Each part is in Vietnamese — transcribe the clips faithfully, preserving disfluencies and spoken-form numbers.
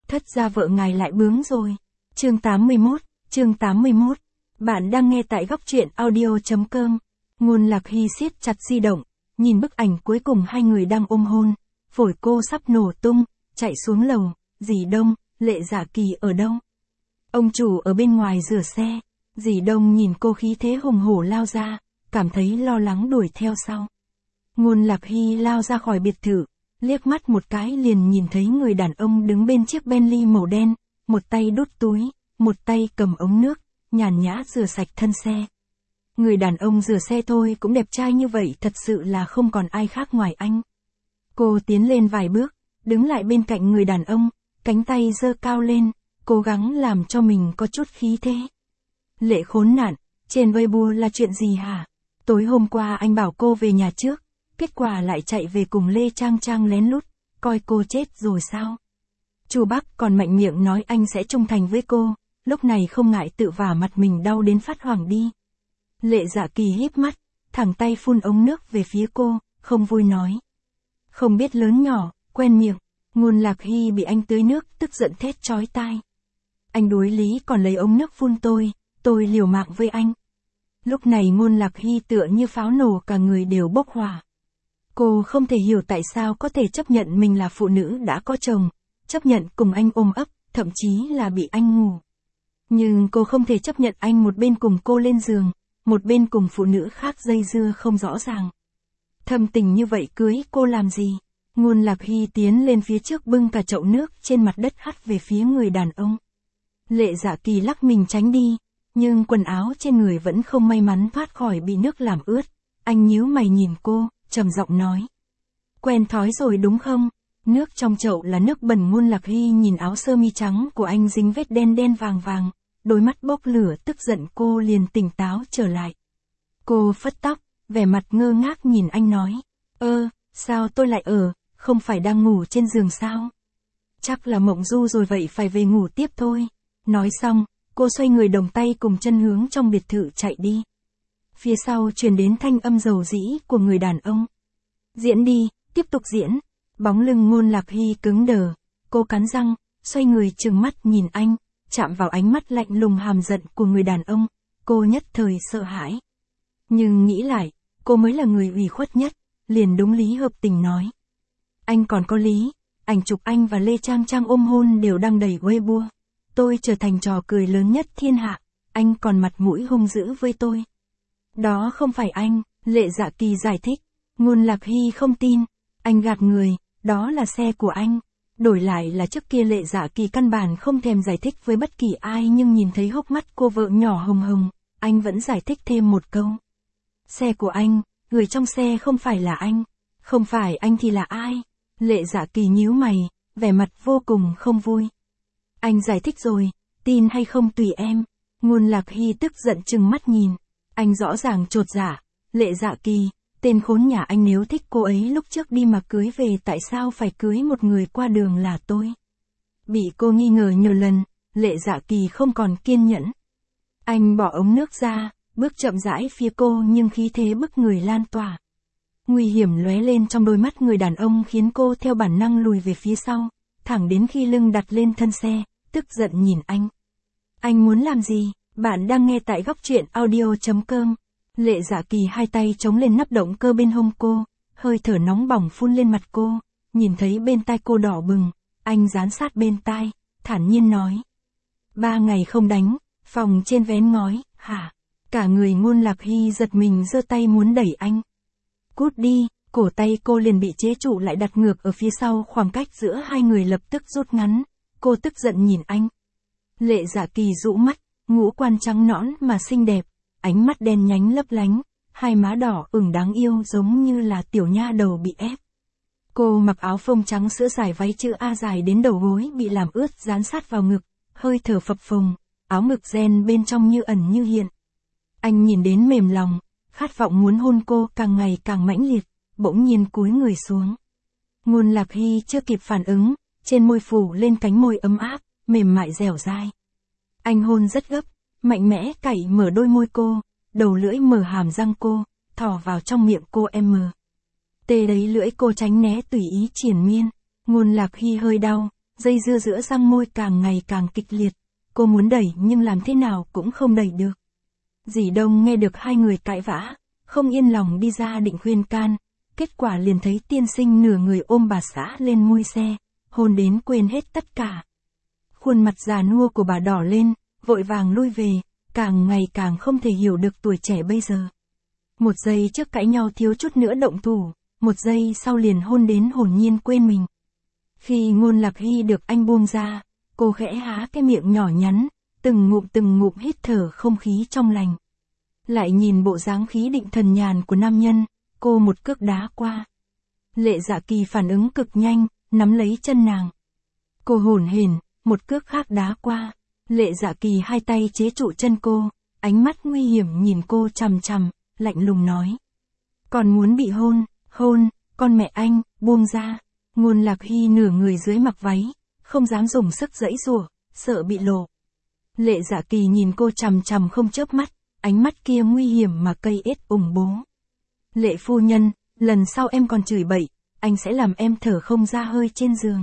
thất gia vợ ngài lại bướng rồi. Chương tám mươi mốt, chương tám mươi mốt. Bạn đang nghe tại góc truyện audio chấm com. Ngôn Lạc Hy siết chặt di động, nhìn bức ảnh cuối cùng hai người đang ôm hôn, phổi cô sắp nổ tung, chạy xuống lầu, dì Đông, Lệ Dạ Kỳ ở đâu? Ông chủ ở bên ngoài rửa xe, dì Đông nhìn cô khí thế hùng hổ lao ra, cảm thấy lo lắng đuổi theo sau. Ngôn Lạc Hy lao ra khỏi biệt thự, liếc mắt một cái liền nhìn thấy người đàn ông đứng bên chiếc Bentley màu đen, một tay đút túi, một tay cầm ống nước, nhàn nhã rửa sạch thân xe. Người đàn ông rửa xe thôi cũng đẹp trai như vậy, thật sự là không còn ai khác ngoài anh. Cô tiến lên vài bước, đứng lại bên cạnh người đàn ông, cánh tay giơ cao lên, cố gắng làm cho mình có chút khí thế. Lệ khốn nạn, trên Weibo là chuyện gì hả? Tối hôm qua anh bảo cô về nhà trước, kết quả lại chạy về cùng Lê Trang Trang lén lút, coi cô chết rồi sao? Chu Bắc còn mạnh miệng nói anh sẽ trung thành với cô, lúc này không ngại tự vả mặt mình đau đến phát hoảng đi. Lệ Dạ Kỳ híp mắt, thẳng tay phun ống nước về phía cô, không vui nói. Không biết lớn nhỏ, quen miệng. Ngôn Lạc Hy bị anh tưới nước, tức giận thét chói tai. Anh đối lý còn lấy ống nước phun tôi, tôi liều mạng với anh. Lúc này Ngôn Lạc Hy tựa như pháo nổ, cả người đều bốc hỏa. Cô không thể hiểu tại sao có thể chấp nhận mình là phụ nữ đã có chồng, chấp nhận cùng anh ôm ấp, thậm chí là bị anh ngủ. Nhưng cô không thể chấp nhận anh một bên cùng cô lên giường, một bên cùng phụ nữ khác dây dưa không rõ ràng. Thâm tình như vậy cưới cô làm gì? Ngôn Lạc Hy tiến lên phía trước bưng cả chậu nước trên mặt đất hắt về phía người đàn ông. Lệ Dạ Kỳ lắc mình tránh đi, nhưng quần áo trên người vẫn không may mắn thoát khỏi bị nước làm ướt. Anh nhíu mày nhìn cô, trầm giọng nói. Quen thói rồi đúng không? Nước trong chậu là nước bẩn. Ngôn Lạc Hy nhìn áo sơ mi trắng của anh dính vết đen đen vàng vàng, đôi mắt bốc lửa, tức giận cô liền tỉnh táo trở lại. Cô phất tóc, vẻ mặt ngơ ngác nhìn anh nói. Ơ, sao tôi lại ở, không phải đang ngủ trên giường sao? Chắc là mộng du rồi, vậy phải về ngủ tiếp thôi. Nói xong, cô xoay người đồng tay cùng chân hướng trong biệt thự chạy đi. Phía sau truyền đến thanh âm dầu dĩ của người đàn ông. Diễn đi, tiếp tục diễn. Bóng lưng Ngôn Lạc Hy cứng đờ, cô cắn răng, xoay người trừng mắt nhìn anh, chạm vào ánh mắt lạnh lùng hàm giận của người đàn ông, cô nhất thời sợ hãi. Nhưng nghĩ lại, cô mới là người ủy khuất nhất, liền đúng lý hợp tình nói. Anh còn có lý, ảnh chụp anh và Lê Trang Trang ôm hôn đều đăng đầy Weibo. Tôi trở thành trò cười lớn nhất thiên hạ, anh còn mặt mũi hung dữ với tôi. Đó không phải anh, Lệ Dạ Kỳ giải thích. Ngôn Lạc Hy không tin, anh gạt người, đó là xe của anh. Đổi lại là trước kia Lệ Dạ Kỳ căn bản không thèm giải thích với bất kỳ ai, nhưng nhìn thấy hốc mắt cô vợ nhỏ hồng hồng, anh vẫn giải thích thêm một câu. Xe của anh, người trong xe không phải là anh, không phải anh thì là ai? Lệ Dạ Kỳ nhíu mày, vẻ mặt vô cùng không vui. Anh giải thích rồi, tin hay không tùy em. Ngôn Lạc Hy tức giận trừng mắt nhìn, anh rõ ràng chột dạ. Lệ Dạ Kỳ, tên khốn nhà anh, nếu thích cô ấy lúc trước đi mà cưới về, tại sao phải cưới một người qua đường là tôi? Bị cô nghi ngờ nhiều lần, Lệ Dạ Kỳ không còn kiên nhẫn. Anh bỏ ống nước ra, bước chậm rãi phía cô, nhưng khí thế bức người lan tỏa. Nguy hiểm lóe lên trong đôi mắt người đàn ông khiến cô theo bản năng lùi về phía sau, thẳng đến khi lưng đặt lên thân xe, tức giận nhìn anh. Anh muốn làm gì? Bạn đang nghe tại góc truyện audio chấm com. Lệ Dạ Kỳ hai tay chống lên nắp động cơ bên hông cô, hơi thở nóng bỏng phun lên mặt cô, nhìn thấy bên tai cô đỏ bừng, anh dán sát bên tai, thản nhiên nói. Ba ngày không đánh, phòng trên vén ngói, hả? Cả người Ngôn Lạc Hy giật mình, giơ tay muốn đẩy anh. Cút đi, cổ tay cô liền bị chế trụ lại, đặt ngược ở phía sau, khoảng cách giữa hai người lập tức rút ngắn, cô tức giận nhìn anh. Lệ Dạ Kỳ rũ mắt, ngũ quan trắng nõn mà xinh đẹp, ánh mắt đen nhánh lấp lánh, hai má đỏ ửng đáng yêu giống như là tiểu nha đầu bị ép. Cô mặc áo phông trắng sữa dài, váy chữ A dài đến đầu gối bị làm ướt dán sát vào ngực, hơi thở phập phồng, áo ngực ren bên trong như ẩn như hiện. Anh nhìn đến mềm lòng, khát vọng muốn hôn cô càng ngày càng mãnh liệt, bỗng nhiên cúi người xuống. Ngôn Lạc Hy chưa kịp phản ứng, trên môi phủ lên cánh môi ấm áp, mềm mại dẻo dai. Anh hôn rất gấp, mạnh mẽ cạy mở đôi môi cô, đầu lưỡi mở hàm răng cô, thò vào trong miệng cô em mờ. Tê lấy lưỡi cô tránh né tùy ý triển miên. Ngôn Lạc Hy hơi đau, dây dưa giữa răng môi càng ngày càng kịch liệt. Cô muốn đẩy nhưng làm thế nào cũng không đẩy được. Dì Đông nghe được hai người cãi vã, không yên lòng đi ra định khuyên can, kết quả liền thấy tiên sinh nửa người ôm bà xã lên mui xe, hôn đến quên hết tất cả. Khuôn mặt già nua của bà đỏ lên, vội vàng lui về, càng ngày càng không thể hiểu được tuổi trẻ bây giờ. Một giây trước cãi nhau thiếu chút nữa động thủ, một giây sau liền hôn đến hồn nhiên quên mình. Khi Ngôn Lạc Hy được anh buông ra, cô khẽ há cái miệng nhỏ nhắn, từng ngụm từng ngụm hít thở không khí trong lành. Lại nhìn bộ dáng khí định thần nhàn của nam nhân, cô một cước đá qua. Lệ Dạ Kỳ phản ứng cực nhanh, nắm lấy chân nàng. Cô hổn hển, một cước khác đá qua. Lệ Dạ Kỳ hai tay chế trụ chân cô, ánh mắt nguy hiểm nhìn cô chằm chằm, lạnh lùng nói. Còn muốn bị hôn, hôn, con mẹ anh, buông ra. Ngôn Lạc Hy nửa người dưới mặc váy, không dám dùng sức giãy giụa, sợ bị lộ. Lệ Dạ Kỳ nhìn cô chằm chằm không chớp mắt, ánh mắt kia nguy hiểm mà cây ết ủng bố. Lệ phu nhân, lần sau em còn chửi bậy, anh sẽ làm em thở không ra hơi trên giường.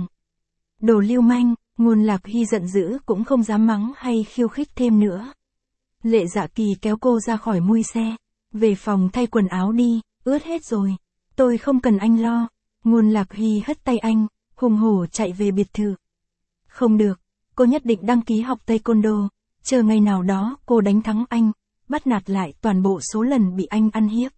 Đồ lưu manh, Ngôn Lạc Hy giận dữ cũng không dám mắng hay khiêu khích thêm nữa. Lệ Dạ Kỳ kéo cô ra khỏi mui xe, về phòng thay quần áo đi, ướt hết rồi. Tôi không cần anh lo. Ngôn Lạc Hy hất tay anh, hùng hổ chạy về biệt thự. Không được, cô nhất định đăng ký học taekwondo, chờ ngày nào đó cô đánh thắng anh, bắt nạt lại toàn bộ số lần bị anh ăn hiếp.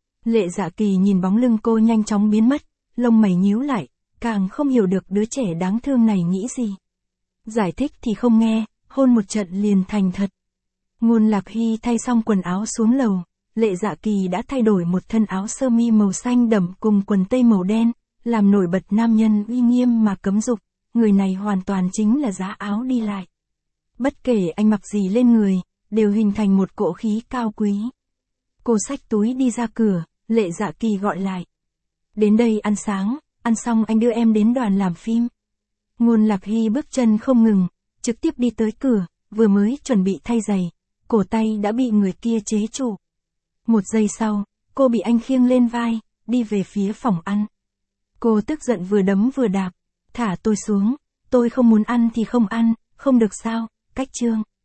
Lệ Dạ Kỳ nhìn bóng lưng cô nhanh chóng biến mất, lông mày nhíu lại, càng không hiểu được đứa trẻ đáng thương này nghĩ gì. Giải thích thì không nghe, hôn một trận liền thành thật. Ngôn Lạc Hy thay xong quần áo xuống lầu, Lệ Dạ Kỳ đã thay đổi một thân áo sơ mi màu xanh đậm cùng quần tây màu đen, làm nổi bật nam nhân uy nghiêm mà cấm dục, người này hoàn toàn chính là giá áo đi lại. Bất kể anh mặc gì lên người, đều hình thành một cỗ khí cao quý. Cô xách túi đi ra cửa, Lệ Dạ Kỳ gọi lại. Đến đây ăn sáng, ăn xong anh đưa em đến đoàn làm phim. Ngôn Lạc Hy bước chân không ngừng, trực tiếp đi tới cửa, vừa mới chuẩn bị thay giày, cổ tay đã bị người kia chế trụ. Một giây sau, cô bị anh khiêng lên vai, đi về phía phòng ăn. Cô tức giận vừa đấm vừa đạp, thả tôi xuống, tôi không muốn ăn thì không ăn, không được sao, cách chương.